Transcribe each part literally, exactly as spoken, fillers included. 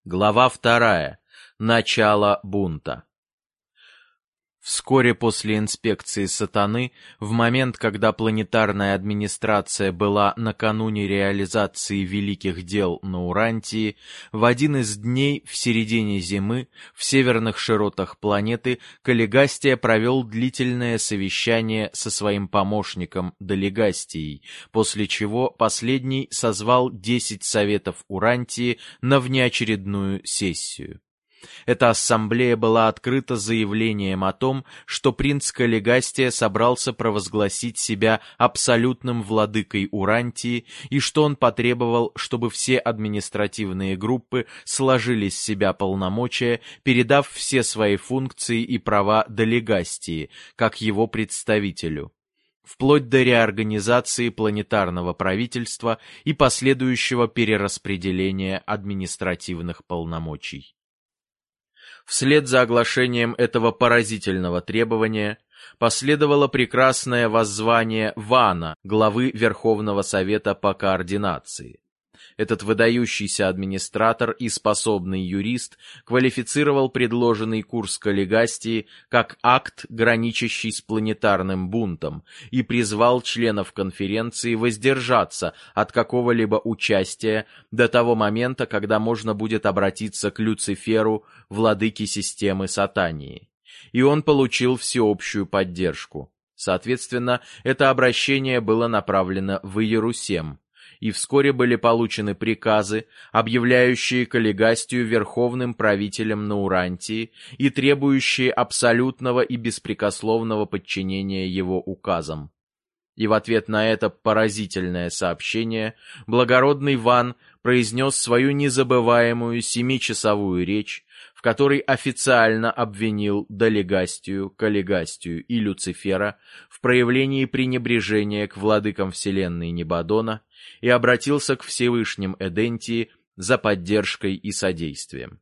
Глава вторая. Начало бунта. Вскоре после инспекции Сатаны, в момент, когда планетарная администрация была накануне реализации великих дел на Урантии, в один из дней в середине зимы в северных широтах планеты Каллигастия провел длительное совещание со своим помощником Долегастией, после чего последний созвал десять советов Урантии на внеочередную сессию. Эта ассамблея была открыта заявлением о том, что принц Каллигастия собрался провозгласить себя абсолютным владыкой Урантии и что он потребовал, чтобы все административные группы сложили с себя полномочия, передав все свои функции и права Долегастии, как его представителю, вплоть до реорганизации планетарного правительства и последующего перераспределения административных полномочий. Вслед за оглашением этого поразительного требования последовало прекрасное воззвание Вана, главы Верховного Совета по координации. Этот выдающийся администратор и способный юрист квалифицировал предложенный курс Каллигастии как акт, граничащий с планетарным бунтом, и призвал членов конференции воздержаться от какого-либо участия до того момента, когда можно будет обратиться к Люциферу, владыке системы Сатании. И он получил всеобщую поддержку. Соответственно, это обращение было направлено в Иерусалим, и вскоре были получены приказы, объявляющие Каллигастию верховным правителем на Урантии и требующие абсолютного и беспрекословного подчинения его указам. И в ответ на это поразительное сообщение благородный Ван произнес свою незабываемую семичасовую речь, в которой официально обвинил Долегастию, Каллигастию и Люцифера в проявлении пренебрежения к владыкам вселенной Небадона и обратился к Всевышним Эдентии за поддержкой и содействием.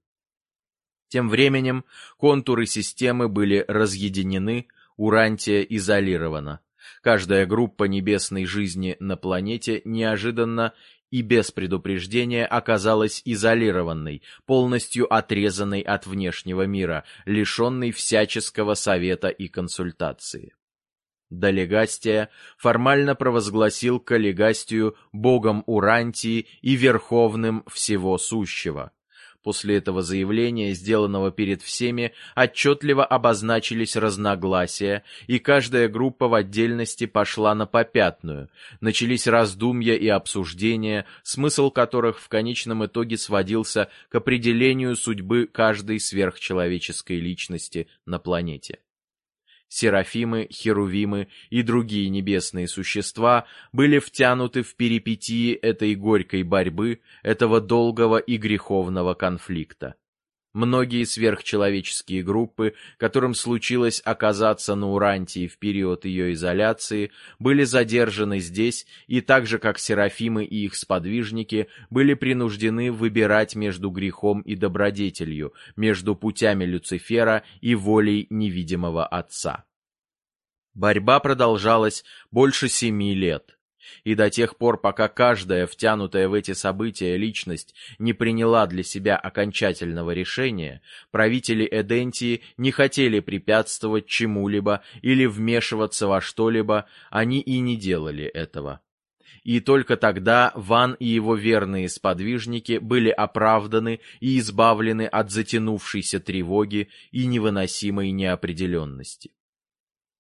Тем временем контуры системы были разъединены, Урантия изолирована. Каждая группа небесной жизни на планете неожиданно и без предупреждения оказалась изолированной, полностью отрезанной от внешнего мира, лишенной всяческого совета и консультации. Долегастия формально провозгласил Каллигастию богом Урантии и верховным всего сущего. После этого заявления, сделанного перед всеми, отчетливо обозначились разногласия, и каждая группа в отдельности пошла на попятную. Начались раздумья и обсуждения, смысл которых в конечном итоге сводился к определению судьбы каждой сверхчеловеческой личности на планете. Серафимы, херувимы и другие небесные существа были втянуты в перипетии этой горькой борьбы, этого долгого и греховного конфликта. Многие сверхчеловеческие группы, которым случилось оказаться на Урантии в период ее изоляции, были задержаны здесь и так же, как серафимы и их сподвижники, были принуждены выбирать между грехом и добродетелью, между путями Люцифера и волей невидимого Отца. Борьба продолжалась больше семи лет. И до тех пор, пока каждая втянутая в эти события личность не приняла для себя окончательного решения, правители Эдентии не хотели препятствовать чему-либо или вмешиваться во что-либо, они и не делали этого. И только тогда Ван и его верные сподвижники были оправданы и избавлены от затянувшейся тревоги и невыносимой неопределенности.